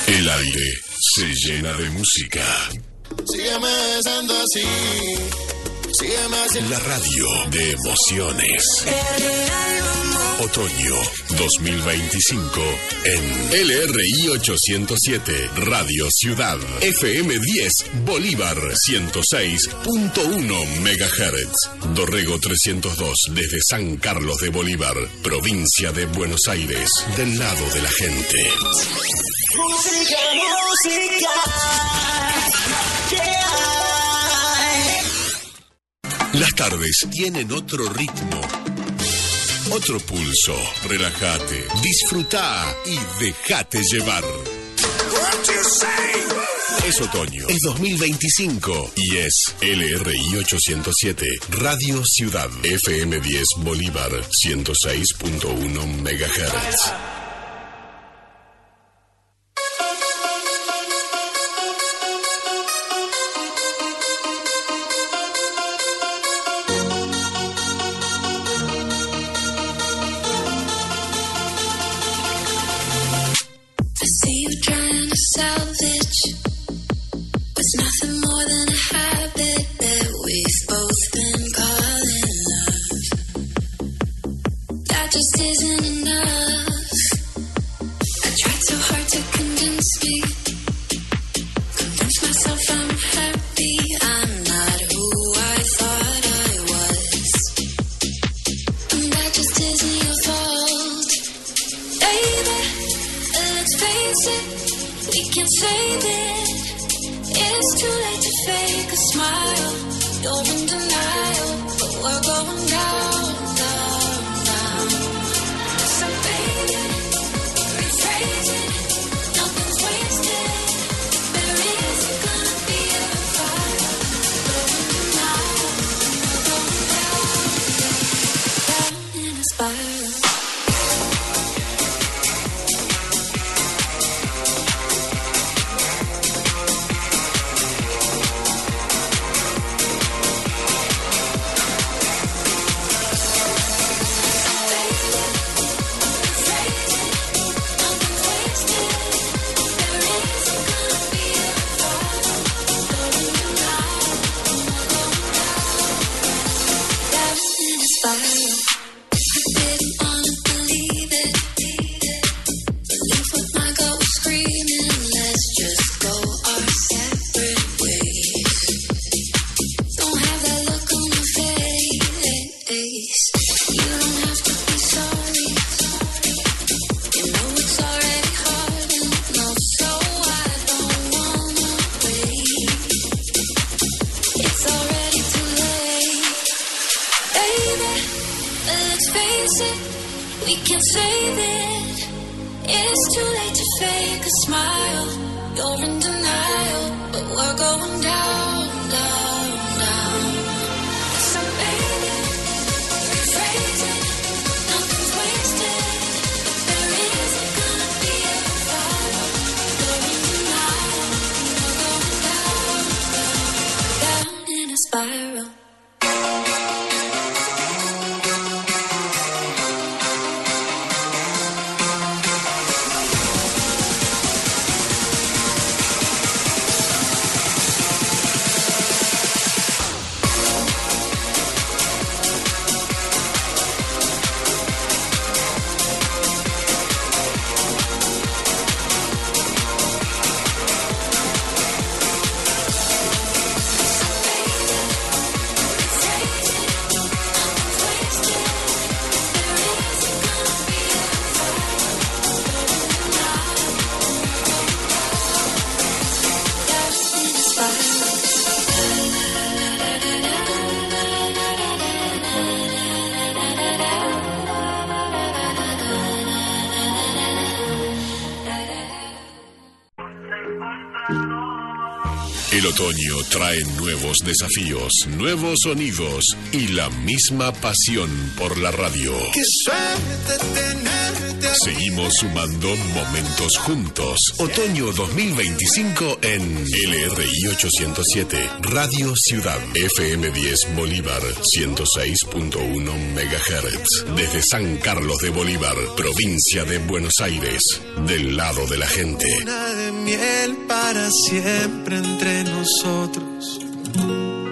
El aire se llena de música. Sígueme besando así. Sígueme así. La radio de emociones. Otoño 2025 en LRI 807 Radio Ciudad FM 10 Bolívar 106.1 MHz. Dorrego 302 desde San Carlos de Bolívar, provincia de Buenos Aires, del lado de la gente. Música, música. Las tardes tienen otro ritmo, otro pulso. Relájate, disfrutá y dejate llevar. Es otoño, es 2025 y es LRI 807 Radio Ciudad FM 10 Bolívar 106.1 MHz. El otoño trae nuevos desafíos, nuevos sonidos y la misma pasión por la radio. Qué suerte tenerte Seguimos sumando momentos juntos. Otoño 2025 en LRI 807, Radio Ciudad, FM 10 Bolívar, 106.1 MHz. Desde San Carlos de Bolívar, provincia de Buenos Aires, del lado de la gente. Luna de miel para siempre entre nosotros.